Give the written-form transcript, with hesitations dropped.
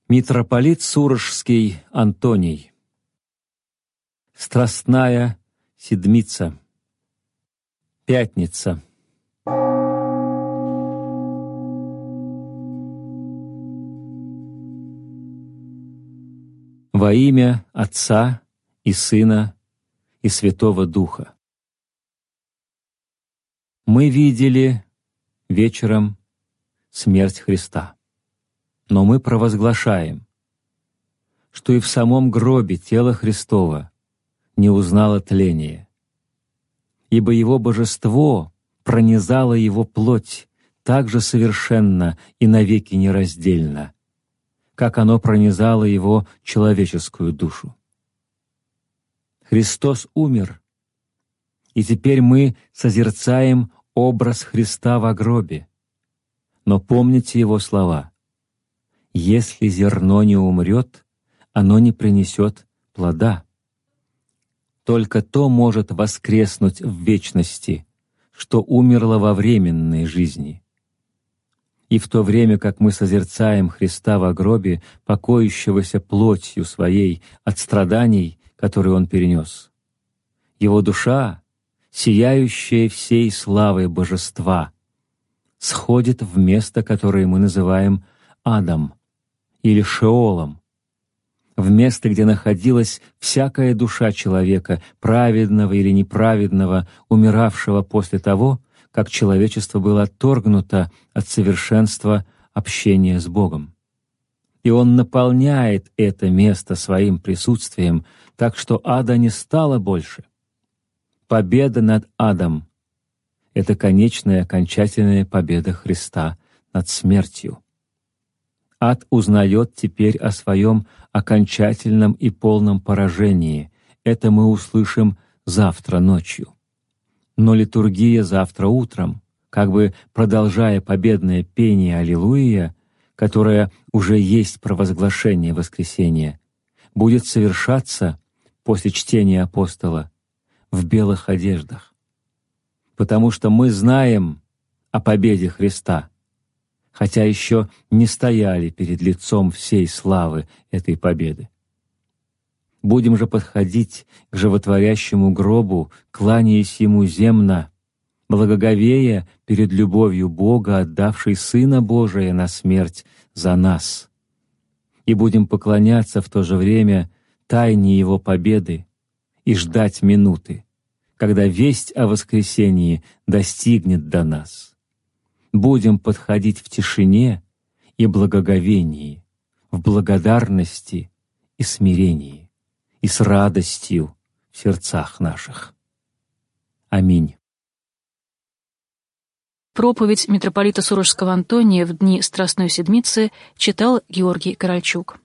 Митрополит Сурожский Антоний. Страстная седмица. Пятница. Во имя Отца и Сына и Святого Духа. Мы видели вечером смерть Христа, но мы провозглашаем, что и в самом гробе тело Христово не узнало тления, ибо Его божество пронизало Его плоть так же совершенно и навеки нераздельно, как оно пронизало Его человеческую душу. Христос умер, и теперь мы созерцаем образ Христа во гробе. Но помните Его слова: «Если зерно не умрет, оно не принесет плода». Только то может воскреснуть в вечности, что умерло во временной жизни. И в то время, как мы созерцаем Христа во гробе, покоящегося плотью Своей от страданий, которые Он перенес, Его душа, сияющая всей славой Божества, сходит в место, которое мы называем Адом или Шеолом, в место, где находилась всякая душа человека, праведного или неправедного, умиравшего после того, как человечество было отторгнуто от совершенства общения с Богом. И Он наполняет это место Своим присутствием, так что ада не стало больше. Победа над адом — это конечная, окончательная победа Христа над смертью. Ад узнает теперь о своем окончательном и полном поражении. Это мы услышим завтра ночью. Но литургия завтра утром, как бы продолжая победное пение «Аллилуйя», которое уже есть провозглашение воскресения, будет совершаться после чтения апостола в белых одеждах, потому что мы знаем о победе Христа, хотя еще не стояли перед лицом всей славы этой победы. Будем же подходить к животворящему гробу, кланяясь Ему земно, благоговея перед любовью Бога, отдавшей Сына Божия на смерть за нас, и будем поклоняться в то же время тайне Его победы и ждать минуты, когда весть о воскресении достигнет до нас. Будем подходить в тишине и благоговении, в благодарности и смирении, и с радостью в сердцах наших. Аминь. Проповедь митрополита Сурожского Антония в дни Страстной Седмицы читал Георгий Корольчук.